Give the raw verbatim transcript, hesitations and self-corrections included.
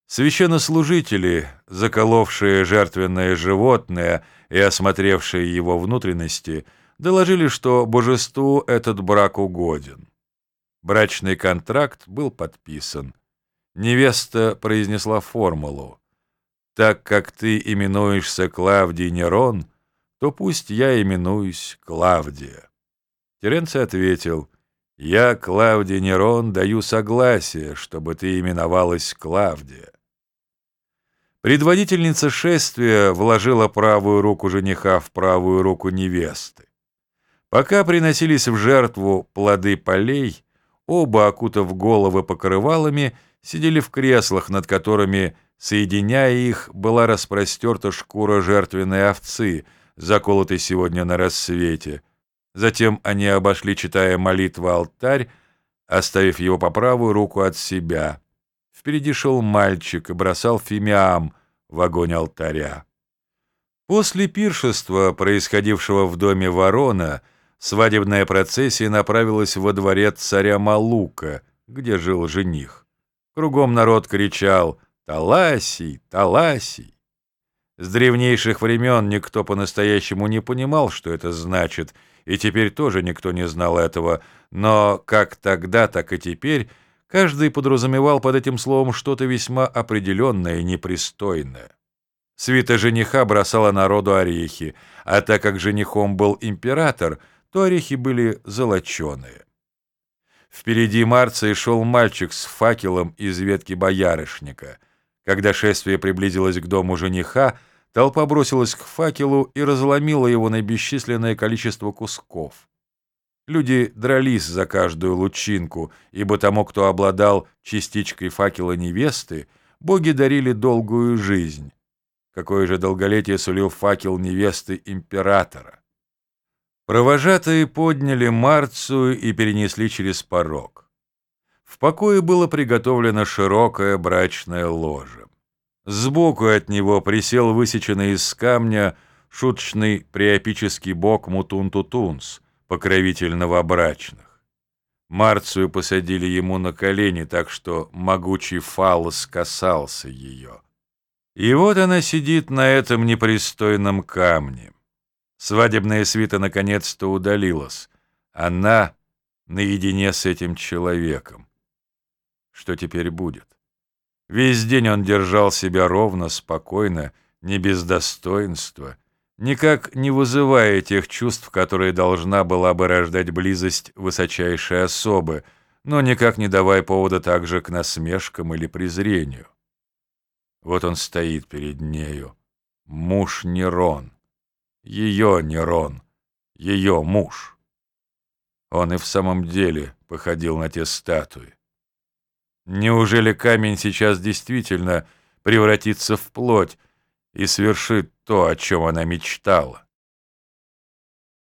Священнослужители, заколовшие жертвенное животное и осмотревшие его внутренности, доложили, что божеству этот брак угоден. Брачный контракт был подписан. Невеста произнесла формулу: «Так как ты именуешься Клавдий Нерон, то пусть я именуюсь Клавдия». Теренций ответил: «Я, Клавдий Нерон, даю согласие, чтобы ты именовалась Клавдия». Предводительница шествия вложила правую руку жениха в правую руку невесты. Пока приносились в жертву плоды полей, оба, окутав головы покрывалами, сидели в креслах, над которыми, соединяя их, была распростерта шкура жертвенной овцы, заколотой сегодня на рассвете. Затем они обошли, читая молитву, алтарь, оставив его по правую руку от себя. Впереди шел мальчик и бросал фимиам в огонь алтаря. После пиршества, происходившего в доме Ворона, свадебная процессия направилась во дворец царя Малука, где жил жених. Кругом народ кричал: «Таласий! Таласий!». С древнейших времен никто по-настоящему не понимал, что это значит, и теперь тоже никто не знал этого, но как тогда, так и теперь каждый подразумевал под этим словом что-то весьма определенное и непристойное. Свита жениха бросала народу орехи, а так как женихом был император, то орехи были золоченые. Впереди Марции шел мальчик с факелом из ветки боярышника. Когда шествие приблизилось к дому жениха, толпа бросилась к факелу и разломила его на бесчисленное количество кусков. Люди дрались за каждую лучинку, ибо тому, кто обладал частичкой факела невесты, боги дарили долгую жизнь. Какое же долголетие сулил факел невесты императора? Провожатые подняли Марцию и перенесли через порог. В покое было приготовлено широкое брачное ложе. Сбоку от него присел высеченный из камня шуточный приопический бог Мутун-Тутунс, покровитель новобрачных. Марцию посадили ему на колени, так что могучий фаллос касался ее. И вот она сидит на этом непристойном камне. Свадебная свита наконец-то удалилась. Она наедине с этим человеком. Что теперь будет? Весь день он держал себя ровно, спокойно, не без достоинства, никак не вызывая тех чувств, которые должна была бы рождать близость высочайшей особы, но никак не давая повода также к насмешкам или презрению. Вот он стоит перед нею, муж Нерон, ее Нерон, ее муж. Он и в самом деле походил на те статуи. Неужели камень сейчас действительно превратится в плоть и свершит то, о чем она мечтала?